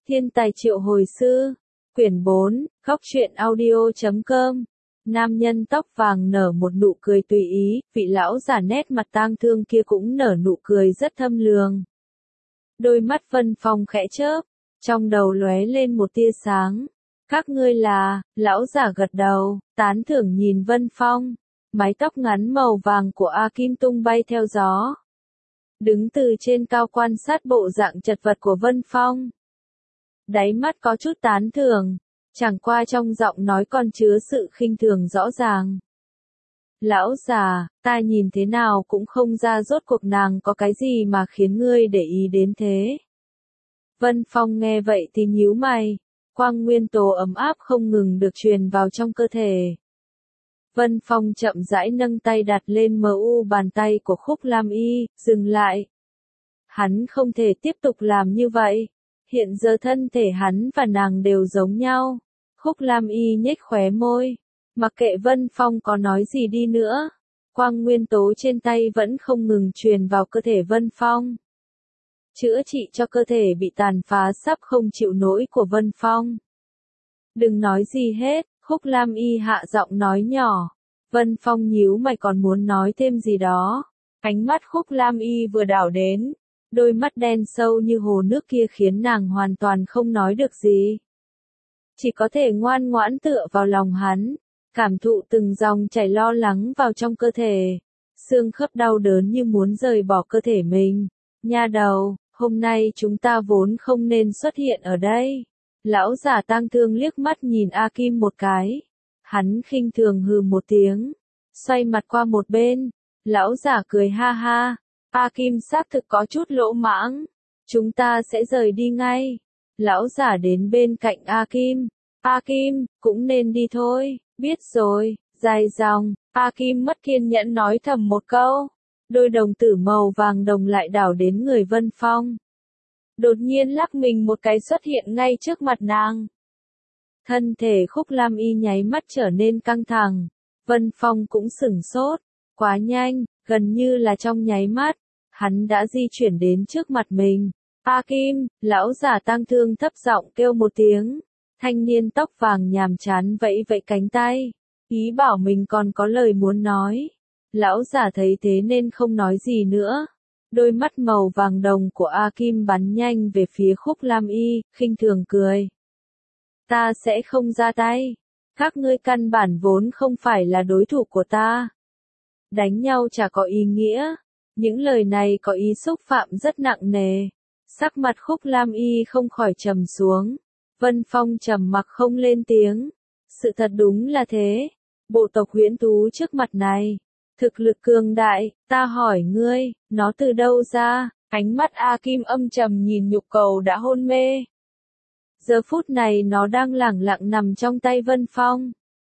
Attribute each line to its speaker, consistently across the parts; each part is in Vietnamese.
Speaker 1: Thiên tài triệu hồi sư. Quyển 4, Góc truyện audio.com. Nam nhân tóc vàng nở một nụ cười tùy ý, vị lão già nét mặt tang thương kia cũng nở nụ cười rất thâm lường. Đôi mắt Vân Phong khẽ chớp, trong đầu lóe lên một tia sáng. Các ngươi là, lão già gật đầu, tán thưởng nhìn Vân Phong. Mái tóc ngắn màu vàng của A Kim tung bay theo gió. Đứng từ trên cao quan sát bộ dạng chật vật của Vân Phong. Đáy mắt có chút tán thưởng, chẳng qua trong giọng nói còn chứa sự khinh thường rõ ràng. Lão già, ta nhìn thế nào cũng không ra rốt cuộc nàng có cái gì mà khiến ngươi để ý đến thế. Vân Phong nghe vậy thì nhíu mày, quang nguyên tố ấm áp không ngừng được truyền vào trong cơ thể. Vân Phong chậm rãi nâng tay đặt lên mu bàn tay của Khúc Lam Y, dừng lại. Hắn không thể tiếp tục làm như vậy. Hiện giờ thân thể hắn và nàng đều giống nhau. Khúc Lam Y nhếch khóe môi. Mặc kệ Vân Phong có nói gì đi nữa, quang nguyên tố trên tay vẫn không ngừng truyền vào cơ thể Vân Phong. Chữa trị cho cơ thể bị tàn phá sắp không chịu nổi của Vân Phong. Đừng nói gì hết, Khúc Lam Y hạ giọng nói nhỏ. Vân Phong nhíu mày còn muốn nói thêm gì đó. Ánh mắt Khúc Lam Y vừa đảo đến. Đôi mắt đen sâu như hồ nước kia khiến nàng hoàn toàn không nói được gì. Chỉ có thể ngoan ngoãn tựa vào lòng hắn, cảm thụ từng dòng chảy lo lắng vào trong cơ thể. Xương khớp đau đớn như muốn rời bỏ cơ thể mình. Nha đầu, hôm nay chúng ta vốn không nên xuất hiện ở đây. Lão giả tang thương liếc mắt nhìn A Kim một cái. Hắn khinh thường hừ một tiếng, xoay mặt qua một bên. Lão giả cười ha ha. A Kim xác thực có chút lỗ mãng. Chúng ta sẽ rời đi ngay. Lão giả đến bên cạnh A Kim. A Kim, cũng nên đi thôi. Biết rồi, dài dòng. A Kim mất kiên nhẫn nói thầm một câu. Đôi đồng tử màu vàng đồng lại đảo đến người Vân Phong. Đột nhiên lắc mình một cái xuất hiện ngay trước mặt nàng. Thân thể Khúc Lam Y nháy mắt trở nên căng thẳng. Vân Phong cũng sửng sốt. Quá nhanh, gần như là trong nháy mắt. Hắn đã di chuyển đến trước mặt mình. A Kim, lão giả tang thương thấp giọng kêu một tiếng. Thanh niên tóc vàng nhàm chán vẫy vẫy cánh tay. Ý bảo mình còn có lời muốn nói. Lão giả thấy thế nên không nói gì nữa. Đôi mắt màu vàng đồng của A Kim bắn nhanh về phía Khúc Lam Y, khinh thường cười. Ta sẽ không ra tay. Các ngươi căn bản vốn không phải là đối thủ của ta. Đánh nhau chả có ý nghĩa. Những lời này có ý xúc phạm rất nặng nề. Sắc mặt Khúc Lam Y không khỏi trầm xuống. Vân Phong trầm mặc không lên tiếng. Sự thật đúng là thế. Bộ tộc huyễn thú trước mặt này. Thực lực cường đại, ta hỏi ngươi, nó từ đâu ra? Ánh mắt A Kim âm trầm nhìn nhục cầu đã hôn mê. Giờ phút này nó đang lẳng lặng nằm trong tay Vân Phong.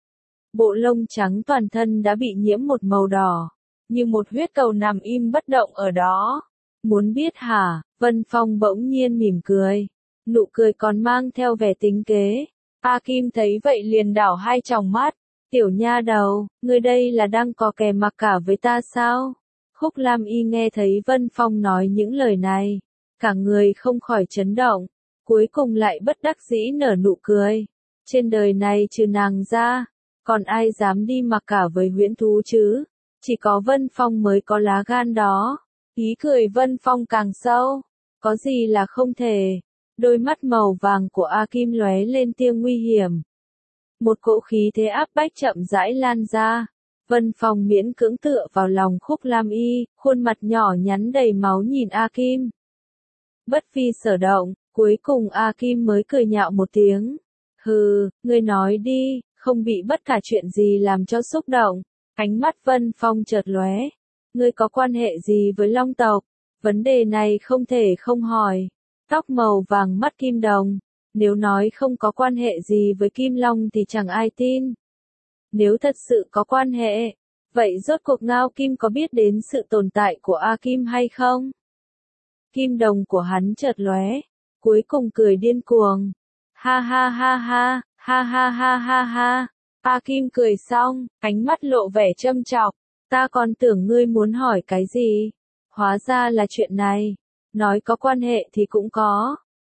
Speaker 1: Bộ lông trắng toàn thân đã bị nhiễm một màu đỏ. Như một huyết cầu nằm im bất động ở đó. Muốn biết hả? Vân Phong bỗng nhiên mỉm cười. Nụ cười còn mang theo vẻ tính kế. A Kim thấy vậy liền đảo hai tròng mắt. Tiểu nha đầu, ngươi đây là đang có kè mặc cả với ta sao? Khúc Lam Y nghe thấy Vân Phong nói những lời này. Cả người không khỏi chấn động. Cuối cùng lại bất đắc dĩ nở nụ cười. Trên đời này trừ nàng ra, còn ai dám đi mặc cả với huyễn thú chứ? Chỉ có Vân Phong mới có lá gan đó. Ý cười Vân Phong càng sâu. Có gì là không thể. Đôi mắt màu vàng của A Kim lóe lên tia nguy hiểm. Một cỗ khí thế áp bách chậm rãi lan ra. Vân Phong miễn cưỡng tựa vào lòng Khúc Lam Y, khuôn mặt nhỏ nhắn đầy máu nhìn A Kim. Bất phi sở động, cuối cùng A Kim mới cười nhạo một tiếng. Hừ, ngươi nói đi, không bị bất cả chuyện gì làm cho xúc động. Ánh mắt Vân Phong chợt lóe. Ngươi có quan hệ gì với Long tộc? Vấn đề này không thể không hỏi. Tóc màu vàng mắt kim đồng. Nếu nói không có quan hệ gì với Kim Long thì chẳng ai tin. Nếu thật sự có quan hệ, vậy rốt cuộc Ngao Kim có biết đến sự tồn tại của A Kim hay không? Kim đồng của hắn chợt lóe, cuối cùng cười điên cuồng. Ha ha ha ha, ha ha ha ha ha. A Kim cười xong, ánh mắt lộ vẻ châm chọc. Ta còn tưởng ngươi muốn hỏi cái gì? Hóa ra là chuyện này. Nói có quan hệ thì cũng có.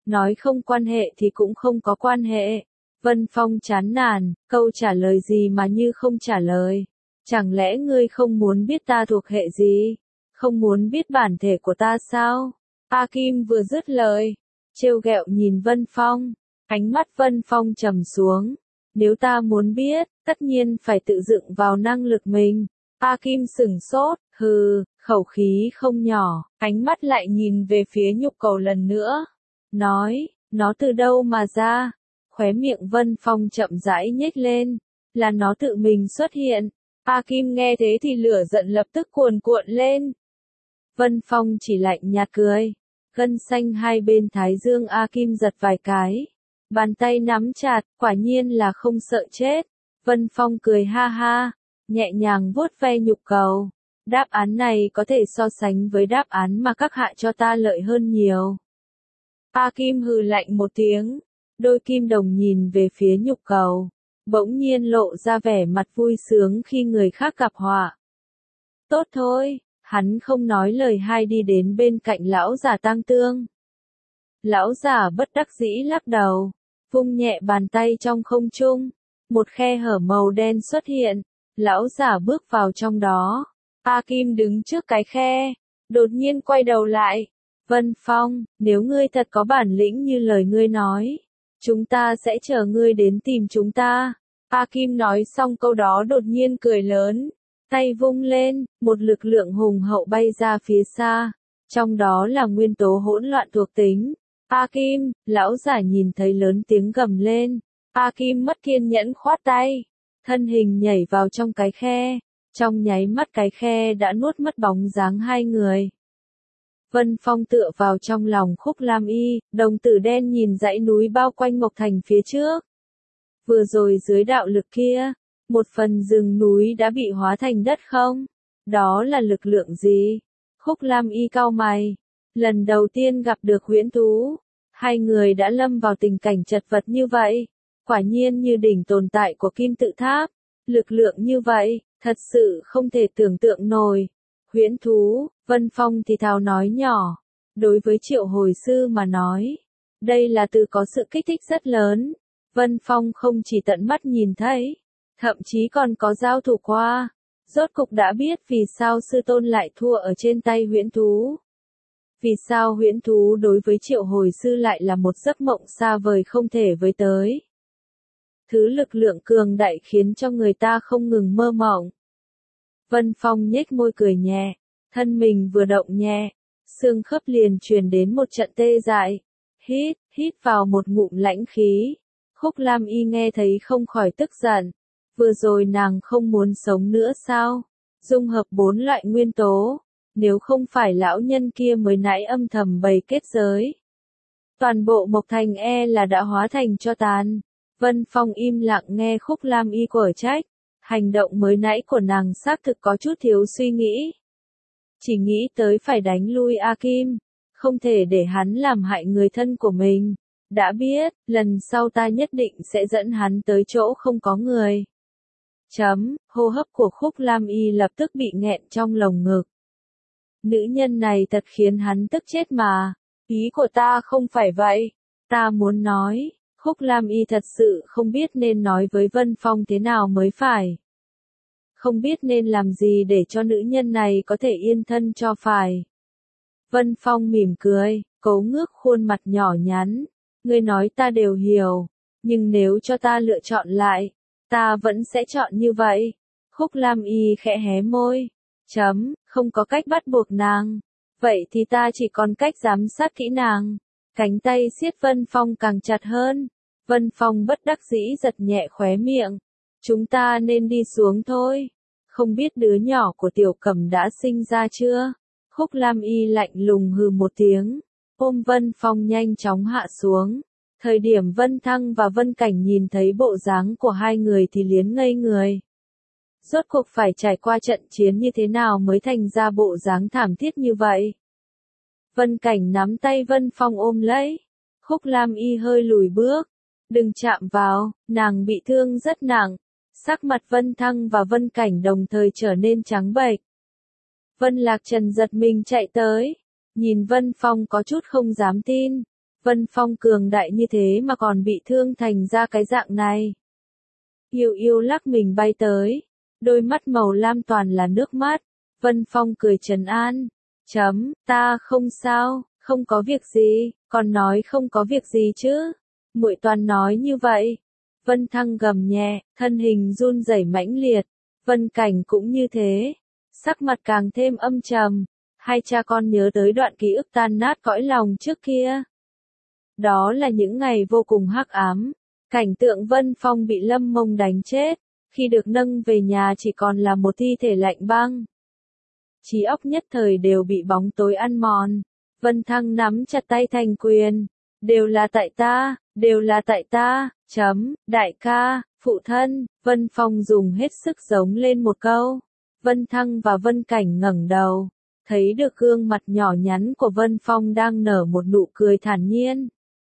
Speaker 1: Nói không quan hệ thì cũng không có quan hệ. Vân Phong chán nản, câu trả lời gì mà như không trả lời. Chẳng lẽ ngươi không muốn biết ta thuộc hệ gì? Không muốn biết bản thể của ta sao? A Kim vừa dứt lời, trêu ghẹo nhìn Vân Phong. Ánh mắt Vân Phong trầm xuống. Nếu ta muốn biết, tất nhiên phải tự dựng vào năng lực mình. A Kim sửng sốt, hừ, khẩu khí không nhỏ, ánh mắt lại nhìn về phía nhục cầu lần nữa. Nói, nó từ đâu mà ra? Khóe miệng Vân Phong chậm rãi nhếch lên, là nó tự mình xuất hiện. A Kim nghe thế thì lửa giận lập tức cuồn cuộn lên. Vân Phong chỉ lạnh nhạt cười, gân xanh hai bên thái dương A Kim giật vài cái. Bàn tay nắm chặt, quả nhiên là không sợ chết. Vân Phong cười ha ha, nhẹ nhàng vuốt ve nhục cầu. Đáp án này có thể so sánh với đáp án mà các hạ cho ta lợi hơn nhiều. A Kim hừ lạnh một tiếng, đôi kim đồng nhìn về phía nhục cầu, bỗng nhiên lộ ra vẻ mặt vui sướng khi người khác gặp họa. Tốt thôi, hắn không nói lời hai đi đến bên cạnh lão giả tang tương. Lão giả bất đắc dĩ lắc đầu, vung nhẹ bàn tay trong không trung, một khe hở màu đen xuất hiện, lão giả bước vào trong đó. A Kim đứng trước cái khe, đột nhiên quay đầu lại. Vân Phong, nếu ngươi thật có bản lĩnh như lời ngươi nói, chúng ta sẽ chờ ngươi đến tìm chúng ta. A Kim nói xong câu đó đột nhiên cười lớn, tay vung lên, một lực lượng hùng hậu bay ra phía xa, trong đó là nguyên tố hỗn loạn thuộc tính. A Kim, lão giả nhìn thấy lớn tiếng gầm lên. A Kim mất kiên nhẫn khoát tay, thân hình nhảy vào trong cái khe, trong nháy mắt cái khe đã nuốt mất bóng dáng hai người. Vân Phong tựa vào trong lòng Khúc Lam Y, đồng tử đen nhìn dãy núi bao quanh Mộc Thành phía trước. Vừa rồi dưới đạo lực kia, một phần rừng núi đã bị hóa thành đất không? Đó là lực lượng gì? Khúc Lam Y cau mày. Lần đầu tiên gặp được huyễn thú, hai người đã lâm vào tình cảnh chật vật như vậy. Quả nhiên như đỉnh tồn tại của kim tự tháp. Lực lượng như vậy, thật sự không thể tưởng tượng nổi. Huyễn thú, Vân Phong thì thào nói nhỏ. Đối với Triệu Hồi Sư mà nói, đây là từ có sự kích thích rất lớn. Vân Phong không chỉ tận mắt nhìn thấy, thậm chí còn có giao thủ qua. Rốt cục đã biết vì sao sư tôn lại thua ở trên tay huyễn thú. Vì sao huyễn thú đối với Triệu Hồi Sư lại là một giấc mộng xa vời không thể với tới. Thứ lực lượng cường đại khiến cho người ta không ngừng mơ mộng. Vân Phong nhếch môi cười nhẹ, thân mình vừa động nhẹ, xương khớp liền truyền đến một trận tê dại. Hít vào một ngụm lãnh khí. Khúc Lam Y nghe thấy không khỏi tức giận. Vừa rồi nàng không muốn sống nữa sao? Dung hợp 4 loại nguyên tố. Nếu không phải lão nhân kia mới nãy âm thầm bày kết giới, toàn bộ Mộc Thành là đã hóa thành tro tàn. Vân Phong im lặng nghe Khúc Lam Y quở trách. Hành động mới nãy của nàng xác thực có chút thiếu suy nghĩ. Chỉ nghĩ tới phải đánh lui A Kim, không thể để hắn làm hại người thân của mình. Đã biết, lần sau ta nhất định sẽ dẫn hắn tới chỗ không có người. Hô hấp của Khúc Lam Y lập tức bị nghẹn trong lồng ngực. Nữ nhân này thật khiến hắn tức chết mà. Ý của ta không phải vậy. Ta muốn nói, Khúc Lam Y thật sự không biết nên nói với Vân Phong thế nào mới phải. Không biết nên làm gì để cho nữ nhân này có thể yên thân cho phải. Vân Phong mỉm cười, cố ngước khuôn mặt nhỏ nhắn. Ngươi nói ta đều hiểu, nhưng nếu cho ta lựa chọn lại, ta vẫn sẽ chọn như vậy. Khúc Lam Y khẽ hé môi. Không có cách bắt buộc nàng. Vậy thì ta chỉ còn cách giám sát kỹ nàng. Cánh tay siết Vân Phong càng chặt hơn. Vân Phong bất đắc dĩ giật nhẹ khóe miệng. Chúng ta nên đi xuống thôi. Không biết đứa nhỏ của Tiểu Cẩm đã sinh ra chưa? Khúc Lam Y lạnh lùng hừ một tiếng. Ôm Vân Phong nhanh chóng hạ xuống. Thời điểm Vân Thăng và Vân Cảnh nhìn thấy bộ dáng của hai người thì liến ngây người. Rốt cuộc phải trải qua trận chiến như thế nào mới thành ra bộ dáng thảm thiết như vậy? Vân Cảnh nắm tay Vân Phong ôm lấy. Khúc Lam Y hơi lùi bước. Đừng chạm vào, nàng bị thương rất nặng. Sắc mặt Vân Thăng và Vân Cảnh đồng thời trở nên trắng bệch. Vân Lạc Trần giật mình chạy tới. Nhìn Vân Phong có chút không dám tin. Vân Phong cường đại như thế mà còn bị thương thành ra cái dạng này. Yêu yêu lắc mình bay tới, đôi mắt màu lam toàn là nước mắt. Vân Phong cười trấn an. Ta không sao, không có việc gì, còn nói không có việc gì chứ. Muội toàn nói như vậy. Vân Thăng gầm nhẹ, thân hình run rẩy mãnh liệt. Vân Cảnh cũng như thế, sắc mặt càng thêm âm trầm. Hai cha con nhớ tới đoạn ký ức tan nát cõi lòng trước kia. Đó là những ngày vô cùng hắc ám. Cảnh tượng Vân Phong bị Lâm Mông đánh chết, khi được nâng về nhà chỉ còn là một thi thể lạnh băng. Trí óc nhất thời đều bị bóng tối ăn mòn. Vân Thăng nắm chặt tay thành quyền. Đều là tại ta, đều là tại ta, đại ca, phụ thân. Vân Phong dùng hết sức giống lên một câu. Vân Thăng và Vân Cảnh ngẩng đầu, thấy được gương mặt nhỏ nhắn của Vân Phong đang nở một nụ cười thản nhiên.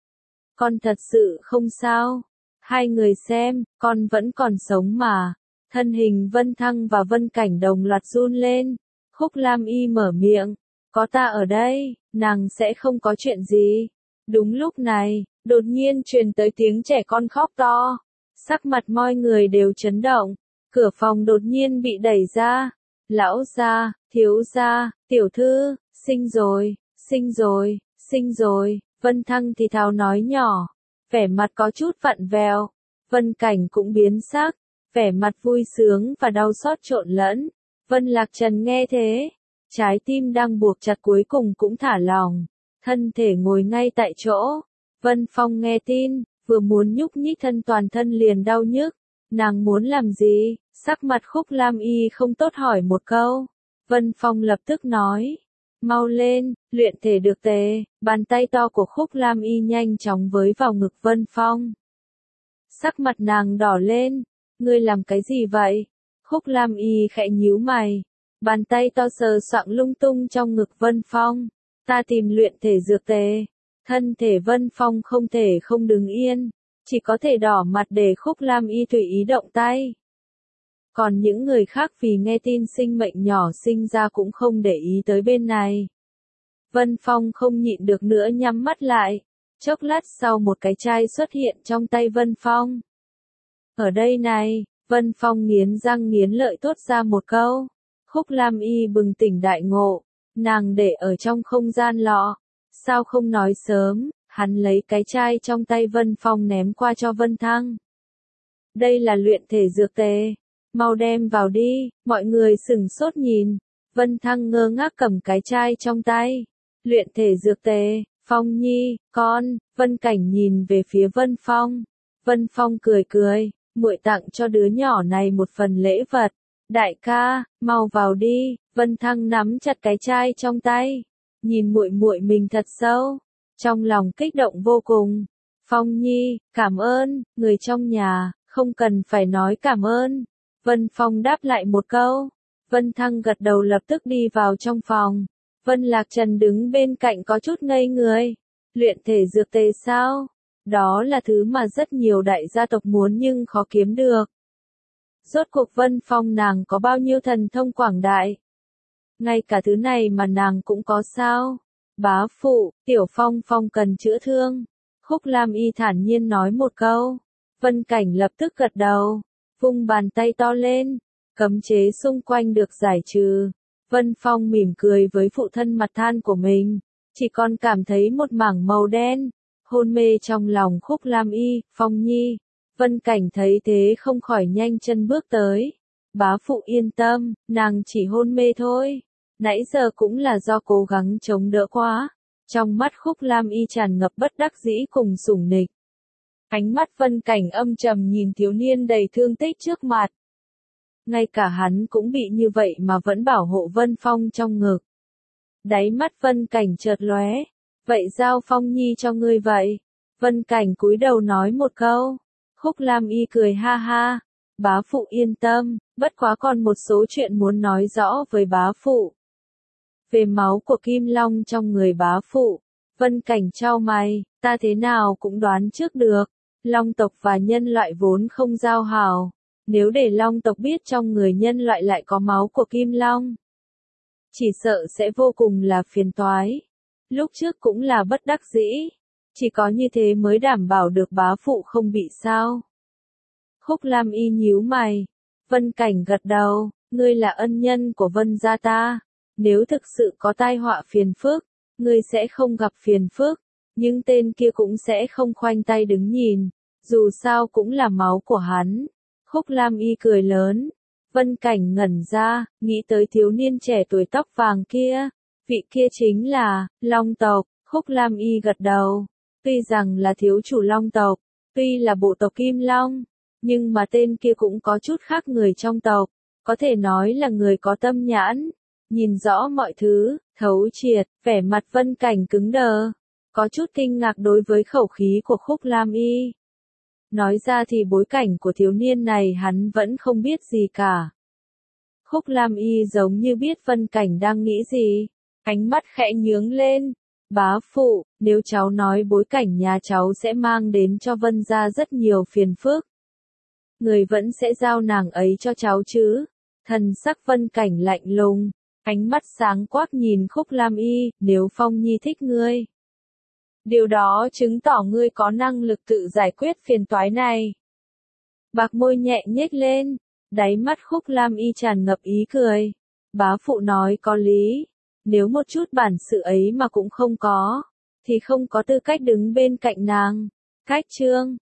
Speaker 1: Con thật sự không sao. Hai người xem, con vẫn còn sống mà. Thân hình Vân Thăng và Vân Cảnh đồng loạt run lên. Khúc Lam Y mở miệng. Có ta ở đây, nàng sẽ không có chuyện gì. Đúng lúc này, đột nhiên truyền tới tiếng trẻ con khóc to. Sắc mặt mọi người đều chấn động. Cửa phòng đột nhiên bị đẩy ra. Lão gia, thiếu gia, tiểu thư, sinh rồi, sinh rồi, sinh rồi. Vân Thăng thì thào nói nhỏ, vẻ mặt có chút vặn vẹo. Vân Cảnh cũng biến sắc, vẻ mặt vui sướng và đau xót trộn lẫn. Vân Lạc Trần nghe thế, trái tim đang buộc chặt cuối cùng cũng thả lỏng, thân thể ngồi ngay tại chỗ. Vân Phong nghe tin, vừa muốn nhúc nhích thân toàn thân liền đau nhức. Nàng muốn làm gì? Sắc mặt Khúc Lam Y không tốt hỏi một câu. Vân Phong lập tức nói, mau lên, luyện thể được tề. Bàn tay to của Khúc Lam Y nhanh chóng với vào ngực Vân Phong. Sắc mặt nàng đỏ lên, ngươi làm cái gì vậy? Khúc Lam Y khẽ nhíu mày, bàn tay to sờ soạng lung tung trong ngực Vân Phong. Ta tìm luyện thể dược tề. Thân thể Vân Phong không thể không đứng yên, chỉ có thể đỏ mặt để Khúc Lam Y tùy ý động tay. Còn những người khác vì nghe tin sinh mệnh nhỏ sinh ra cũng không để ý tới bên này. Vân Phong không nhịn được nữa nhắm mắt lại. Chốc lát sau một cái chai xuất hiện trong tay Vân Phong. Ở đây này, Vân Phong nghiến răng nghiến lợi thốt ra một câu. Khúc Lam Y bừng tỉnh đại ngộ, nàng để ở trong không gian lọ. Sao không nói sớm? Hắn lấy cái chai trong tay Vân Phong ném qua cho Vân Thăng. Đây là luyện thể dược tề. Mau đem vào đi. Mọi người sửng sốt nhìn. Vân Thăng ngơ ngác cầm cái chai trong tay. Luyện thể dược tề. Phong Nhi, con. Vân Cảnh nhìn về phía Vân Phong. Vân Phong cười cười. Muội tặng cho đứa nhỏ này một phần lễ vật. Đại ca, mau vào đi. Vân Thăng nắm chặt cái chai trong tay, nhìn muội muội mình thật sâu, trong lòng kích động vô cùng. Phong Nhi, cảm ơn. Người trong nhà, không cần phải nói cảm ơn. Vân Phong đáp lại một câu. Vân Thăng gật đầu lập tức đi vào trong phòng. Vân Lạc Trần đứng bên cạnh có chút ngây người. Luyện thể dược tề sao? Đó là thứ mà rất nhiều đại gia tộc muốn nhưng khó kiếm được. Rốt cuộc Vân Phong nàng có bao nhiêu thần thông quảng đại? Ngay cả thứ này mà nàng cũng có sao? Bá phụ, Tiểu Phong Phong cần chữa thương. Khúc Lam Y thản nhiên nói một câu. Vân Cảnh lập tức gật đầu, vung bàn tay to lên, cấm chế xung quanh được giải trừ. Vân Phong mỉm cười với phụ thân mặt than của mình, chỉ còn cảm thấy một mảng màu đen, hôn mê trong lòng Khúc Lam Y. Phong Nhi. Vân Cảnh thấy thế không khỏi nhanh chân bước tới. Bá phụ yên tâm, nàng chỉ hôn mê thôi. Nãy giờ cũng là do cố gắng chống đỡ quá. Trong mắt Khúc Lam Y tràn ngập bất đắc dĩ cùng sủng nịch. Ánh mắt Vân Cảnh âm trầm nhìn thiếu niên đầy thương tích trước mặt. Ngay cả hắn cũng bị như vậy mà vẫn bảo hộ Vân Phong trong ngực. Đáy mắt Vân Cảnh chợt lóe. Vậy giao Phong Nhi cho ngươi vậy? Vân Cảnh cúi đầu nói một câu. Khúc Lam Y cười ha ha. Bá phụ yên tâm, bất quá còn một số chuyện muốn nói rõ với bá phụ. Về máu của Kim Long trong người bá phụ. Vân Cảnh chau mày, ta thế nào cũng đoán trước được. Long tộc và nhân loại vốn không giao hảo. Nếu để Long tộc biết trong người nhân loại lại có máu của Kim Long, chỉ sợ sẽ vô cùng là phiền toái. Lúc trước cũng là bất đắc dĩ. Chỉ có như thế mới đảm bảo được bá phụ không bị sao. Khúc Lam Y nhíu mày. Vân Cảnh gật đầu, ngươi là ân nhân của Vân gia ta. Nếu thực sự có tai họa phiền phức, ngươi sẽ không gặp phiền phức. Nhưng tên kia cũng sẽ không khoanh tay đứng nhìn. Dù sao cũng là máu của hắn. Khúc Lam Y cười lớn. Vân Cảnh ngẩn ra, nghĩ tới thiếu niên trẻ tuổi tóc vàng kia. Vị kia chính là Long tộc. Khúc Lam Y gật đầu. Tuy rằng là thiếu chủ Long tộc, tuy là bộ tộc Kim Long, nhưng mà tên kia cũng có chút khác người trong tộc, có thể nói là người có tâm nhãn, nhìn rõ mọi thứ, thấu triệt, vẻ mặt Vân Cảnh cứng đờ, có chút kinh ngạc đối với khẩu khí của Khúc Lam Y. Nói ra thì bối cảnh của thiếu niên này hắn vẫn không biết gì cả. Khúc Lam Y giống như biết Vân Cảnh đang nghĩ gì, ánh mắt khẽ nhướng lên. Bá phụ, nếu cháu nói bối cảnh nhà cháu sẽ mang đến cho Vân gia rất nhiều phiền phức, người vẫn sẽ giao nàng ấy cho cháu chứ? Thần sắc Vân Cảnh lạnh lùng, ánh mắt sáng quắc nhìn Khúc Lam Y, nếu Phong Nhi thích ngươi, điều đó chứng tỏ ngươi có năng lực tự giải quyết phiền toái này. Bạc môi nhẹ nhếch lên, đáy mắt Khúc Lam Y tràn ngập ý cười. Bá phụ nói có lý. Nếu một chút bản sự ấy mà cũng không có, thì không có tư cách đứng bên cạnh nàng. Cách chương